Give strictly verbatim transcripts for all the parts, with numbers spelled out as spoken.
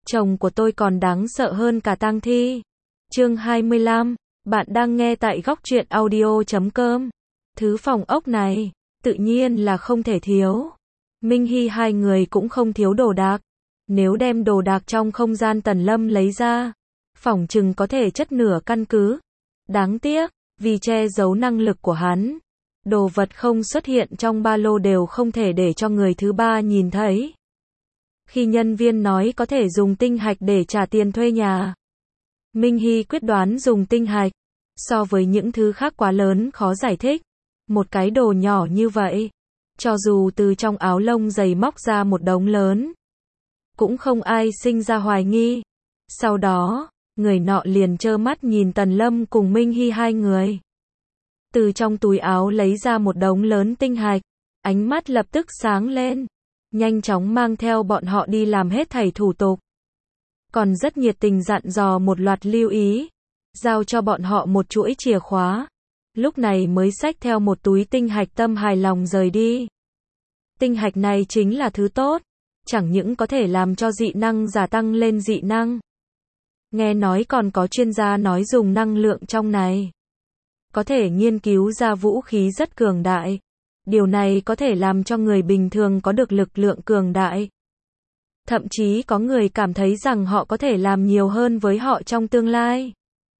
chồng của tôi còn đáng sợ hơn cả tang thi. Chương hai mươi lăm, bạn đang nghe tại góc truyện audio chấm com. Thứ phòng ốc này, tự nhiên là không thể thiếu. Minh Hy hai người cũng không thiếu đồ đạc. Nếu đem đồ đạc trong không gian Tần Lâm lấy ra, phỏng chừng có thể chất nửa căn cứ. Đáng tiếc, vì che giấu năng lực của hắn, đồ vật không xuất hiện trong ba lô đều không thể để cho người thứ ba nhìn thấy. Khi nhân viên nói có thể dùng tinh hạch để trả tiền thuê nhà, Minh Hy quyết đoán dùng tinh hạch. So với những thứ khác quá lớn khó giải thích, một cái đồ nhỏ như vậy, cho dù từ trong áo lông dày móc ra một đống lớn, cũng không ai sinh ra hoài nghi. Sau đó, người nọ liền trơ mắt nhìn Tần Lâm cùng Minh Hy hai người từ trong túi áo lấy ra một đống lớn tinh hạch, ánh mắt lập tức sáng lên, nhanh chóng mang theo bọn họ đi làm hết thảy thủ tục. Còn rất nhiệt tình dặn dò một loạt lưu ý, giao cho bọn họ một chuỗi chìa khóa. Lúc này mới xách theo một túi tinh hạch tâm hài lòng rời đi. Tinh hạch này chính là thứ tốt, chẳng những có thể làm cho dị năng giả tăng lên dị năng. Nghe nói còn có chuyên gia nói dùng năng lượng trong này có thể nghiên cứu ra vũ khí rất cường đại. Điều này có thể làm cho người bình thường có được lực lượng cường đại. Thậm chí có người cảm thấy rằng họ có thể làm nhiều hơn với họ trong tương lai.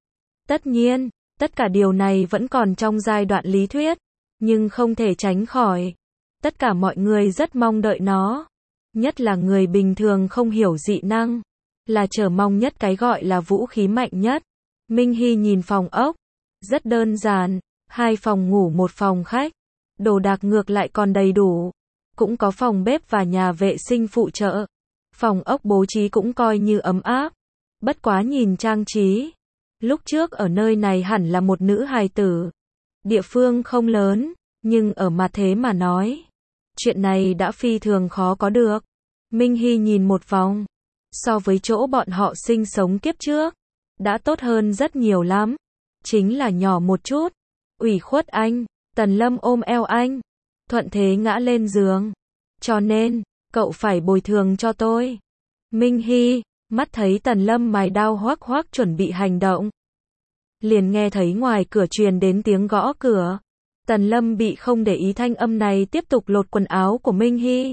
Tất nhiên, tất cả điều này vẫn còn trong giai đoạn lý thuyết, nhưng không thể tránh khỏi. Tất cả mọi người rất mong đợi nó. Nhất là người bình thường không hiểu dị năng, là chờ mong nhất cái gọi là vũ khí mạnh nhất. Minh Hy nhìn phòng ốc, rất đơn giản, hai phòng ngủ một phòng khách. Đồ đạc ngược lại còn đầy đủ, cũng có phòng bếp và nhà vệ sinh phụ trợ. Phòng ốc bố trí cũng coi như ấm áp, bất quá nhìn trang trí. Lúc trước ở nơi này hẳn là một nữ hài tử. Địa phương không lớn, nhưng ở mặt thế mà nói, chuyện này đã phi thường khó có được. Minh Hy nhìn một vòng, so với chỗ bọn họ sinh sống kiếp trước, đã tốt hơn rất nhiều lắm. Chính là nhỏ một chút. Ủy khuất anh. Tần Lâm ôm eo anh, thuận thế ngã lên giường. Cho nên, cậu phải bồi thường cho tôi. Minh Hy, mắt thấy Tần Lâm mài đao hoắc hoắc chuẩn bị hành động. Liền nghe thấy ngoài cửa truyền đến tiếng gõ cửa. Tần Lâm bị không để ý thanh âm này tiếp tục lột quần áo của Minh Hy.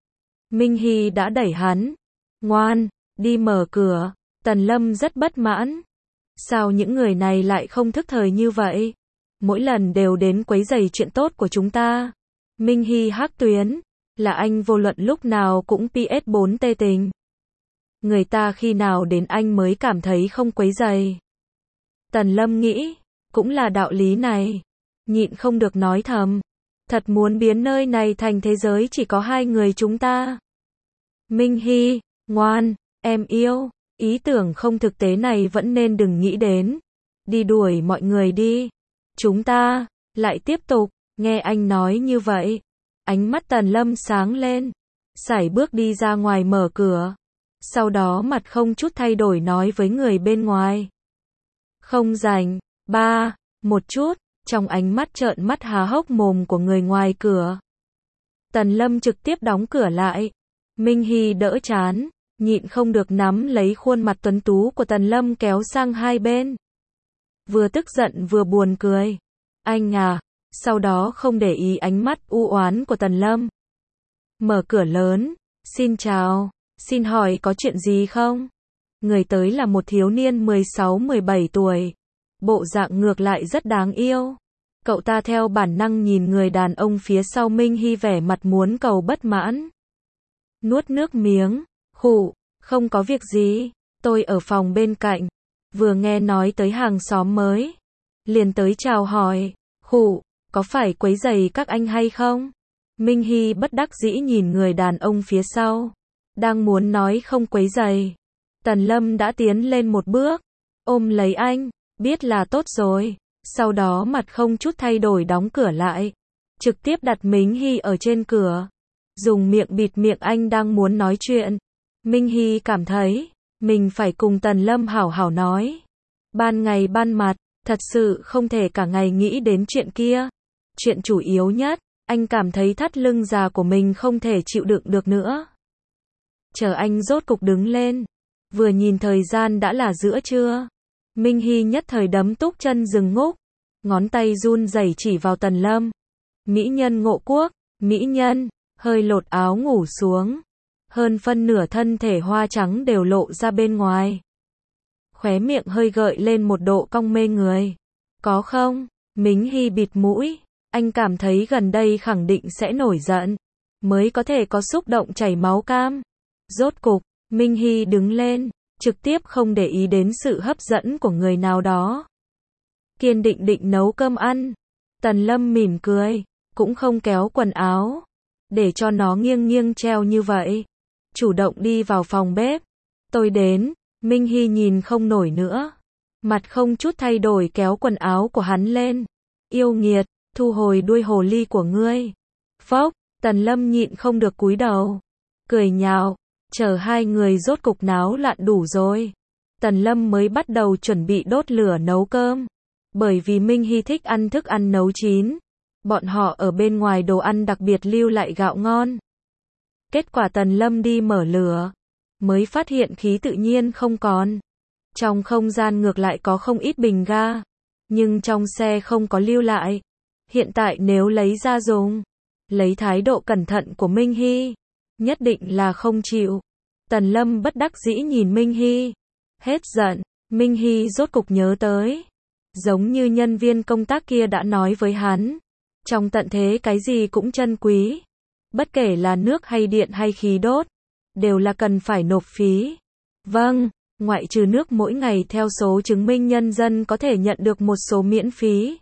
Minh Hy đã đẩy hắn. Ngoan, đi mở cửa. Tần Lâm rất bất mãn. Sao những người này lại không thức thời như vậy? Mỗi lần đều đến quấy rầy chuyện tốt của chúng ta. Minh Hy hắc tuyến, là anh vô luận lúc nào cũng pê ét bốn tê tình. Người ta khi nào đến anh mới cảm thấy không quấy rầy. Tần Lâm nghĩ, cũng là đạo lý này. Nhịn không được nói thầm. Thật muốn biến nơi này thành thế giới chỉ có hai người chúng ta. Minh Hy, ngoan, em yêu, ý tưởng không thực tế này vẫn nên đừng nghĩ đến. Đi đuổi mọi người đi. Chúng ta, lại tiếp tục, nghe anh nói như vậy. Ánh mắt Tần Lâm sáng lên, sải bước đi ra ngoài mở cửa. Sau đó mặt không chút thay đổi nói với người bên ngoài. Không rảnh, ba, một chút, trong ánh mắt trợn mắt há hốc mồm của người ngoài cửa. Tần Lâm trực tiếp đóng cửa lại. Minh Hy đỡ chán, nhịn không được nắm lấy khuôn mặt tuấn tú của Tần Lâm kéo sang hai bên. Vừa tức giận vừa buồn cười. Anh à, sau đó không để ý ánh mắt u oán của Tần Lâm. Mở cửa lớn, xin chào, xin hỏi có chuyện gì không? Người tới là một thiếu niên mười sáu mười bảy tuổi. Bộ dạng ngược lại rất đáng yêu. Cậu ta theo bản năng nhìn người đàn ông phía sau Minh Hy vẻ mặt muốn cầu bất mãn. Nuốt nước miếng, khụ, không có việc gì, tôi ở phòng bên cạnh. Vừa nghe nói tới hàng xóm mới, liền tới chào hỏi, khụ, có phải quấy rầy các anh hay không? Minh Hy bất đắc dĩ nhìn người đàn ông phía sau, đang muốn nói không quấy rầy. Tần Lâm đã tiến lên một bước, ôm lấy anh, biết là tốt rồi, sau đó mặt không chút thay đổi đóng cửa lại, trực tiếp đặt Minh Hy ở trên cửa, dùng miệng bịt miệng anh đang muốn nói chuyện. Minh Hy cảm thấy mình phải cùng Tần Lâm hảo hảo nói. Ban ngày ban mặt, thật sự không thể cả ngày nghĩ đến chuyện kia. Chuyện chủ yếu nhất, anh cảm thấy thắt lưng già của mình không thể chịu đựng được nữa. Chờ anh rốt cục đứng lên, Vừa nhìn thời gian đã là giữa trưa. Minh Hy nhất thời đấm túc chân dừng ngúc. Ngón tay run rẩy chỉ vào Tần Lâm. Mỹ nhân ngộ quốc, mỹ nhân, hơi lột áo ngủ xuống. Hơn phân nửa thân thể hoa trắng đều lộ ra bên ngoài. Khóe miệng hơi gợi lên một độ cong mê người. Có không? Minh Hy bịt mũi. Anh cảm thấy gần đây khẳng định sẽ nổi giận. Mới có thể có xúc động chảy máu cam. Rốt cục, Minh Hy đứng lên. Trực tiếp không để ý đến sự hấp dẫn của người nào đó. Kiên định định nấu cơm ăn. Tần Lâm mỉm cười. Cũng không kéo quần áo. Để cho nó nghiêng nghiêng treo như vậy. Chủ động đi vào phòng bếp. Tôi đến. Minh Hy nhìn không nổi nữa. Mặt không chút thay đổi kéo quần áo của hắn lên. Yêu nghiệt, thu hồi đuôi hồ ly của ngươi. Phốc, Tần Lâm nhịn không được cúi đầu. Cười nhạo, chờ hai người rốt cục náo loạn đủ rồi. Tần Lâm mới bắt đầu chuẩn bị đốt lửa nấu cơm. Bởi vì Minh Hy thích ăn thức ăn nấu chín. Bọn họ ở bên ngoài đồ ăn đặc biệt lưu lại gạo ngon. Kết quả Tần Lâm đi mở lửa. Mới phát hiện khí tự nhiên không còn. Trong không gian ngược lại có không ít bình ga. Nhưng trong xe không có lưu lại. Hiện tại nếu lấy ra dùng. Lấy thái độ cẩn thận của Minh Hy. Nhất định là không chịu. Tần Lâm bất đắc dĩ nhìn Minh Hy. Hết giận. Minh Hy rốt cục nhớ tới. Giống như nhân viên công tác kia đã nói với hắn. Trong tận thế cái gì cũng chân quý. Bất kể là nước hay điện hay khí đốt. Đều là cần phải nộp phí. Vâng, ngoại trừ nước mỗi ngày theo số chứng minh nhân dân có thể nhận được một số miễn phí.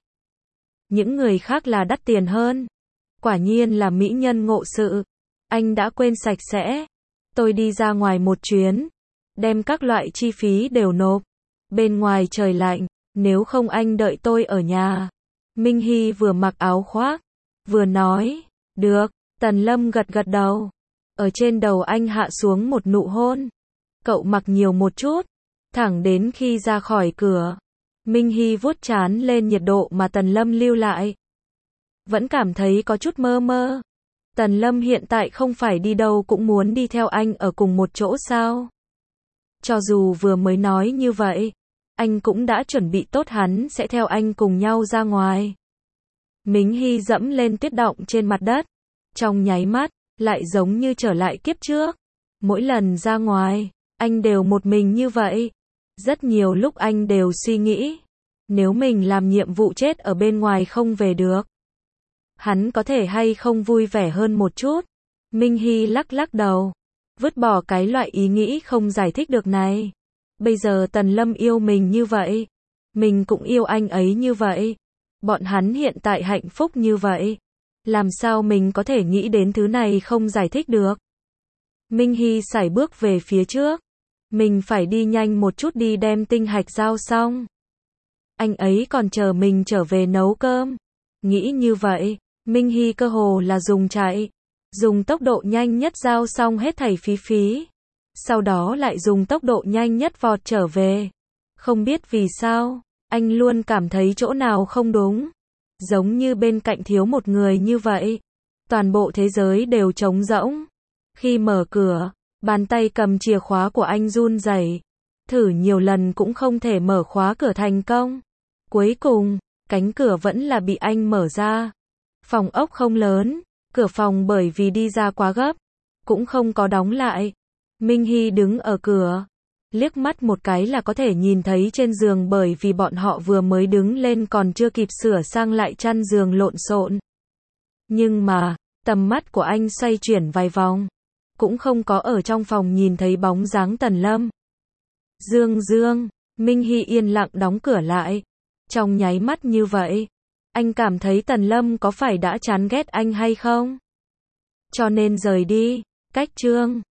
Những người khác là đắt tiền hơn. Quả nhiên là mỹ nhân ngộ sự. Anh đã quên sạch sẽ. Tôi đi ra ngoài một chuyến. Đem các loại chi phí đều nộp. Bên ngoài trời lạnh. Nếu không anh đợi tôi ở nhà. Minh Hy vừa mặc áo khoác. Vừa nói. Được. Tần Lâm gật gật đầu. Ở trên đầu anh hạ xuống một nụ hôn. Cậu mặc nhiều một chút. Thẳng đến khi ra khỏi cửa. Minh Hy vuốt trán lên nhiệt độ mà Tần Lâm lưu lại. Vẫn cảm thấy có chút mơ mơ. Tần Lâm hiện tại không phải đi đâu cũng muốn đi theo anh ở cùng một chỗ sao? Cho dù vừa mới nói như vậy, anh cũng đã chuẩn bị tốt hắn sẽ theo anh cùng nhau ra ngoài. Minh Hy dẫm lên tuyết động trên mặt đất. Trong nháy mắt, lại giống như trở lại kiếp trước. Mỗi lần ra ngoài, anh đều một mình như vậy. Rất nhiều lúc anh đều suy nghĩ. Nếu mình làm nhiệm vụ chết ở bên ngoài không về được. Hắn có thể hay không vui vẻ hơn một chút. Minh Hy lắc lắc đầu. Vứt bỏ cái loại ý nghĩ không giải thích được này. Bây giờ Tần Lâm yêu mình như vậy. Mình cũng yêu anh ấy như vậy. Bọn hắn hiện tại hạnh phúc như vậy. Làm sao mình có thể nghĩ đến thứ này không giải thích được. Minh Hy sải bước về phía trước. Mình phải đi nhanh một chút đi đem tinh hạch giao xong. Anh ấy còn chờ mình trở về nấu cơm. Nghĩ như vậy, Minh Hy cơ hồ là dùng chạy. Dùng tốc độ nhanh nhất giao xong hết thảy phí phí. Sau đó lại dùng tốc độ nhanh nhất vọt trở về. Không biết vì sao, anh luôn cảm thấy chỗ nào không đúng. Giống như bên cạnh thiếu một người như vậy. Toàn bộ thế giới đều trống rỗng. Khi mở cửa, bàn tay cầm chìa khóa của anh run rẩy. Thử nhiều lần cũng không thể mở khóa cửa thành công. Cuối cùng, cánh cửa vẫn là bị anh mở ra. Phòng ốc không lớn, cửa phòng bởi vì đi ra quá gấp, cũng không có đóng lại. Minh Hy đứng ở cửa, liếc mắt một cái là có thể nhìn thấy trên giường bởi vì bọn họ vừa mới đứng lên còn chưa kịp sửa sang lại chăn giường lộn xộn. Nhưng mà, tầm mắt của anh xoay chuyển vài vòng, cũng không có ở trong phòng nhìn thấy bóng dáng Tần Lâm. Dương Dương, Minh Hy yên lặng đóng cửa lại. Trong nháy mắt như vậy, anh cảm thấy Tần Lâm có phải đã chán ghét anh hay không? Cho nên rời đi. Cách chương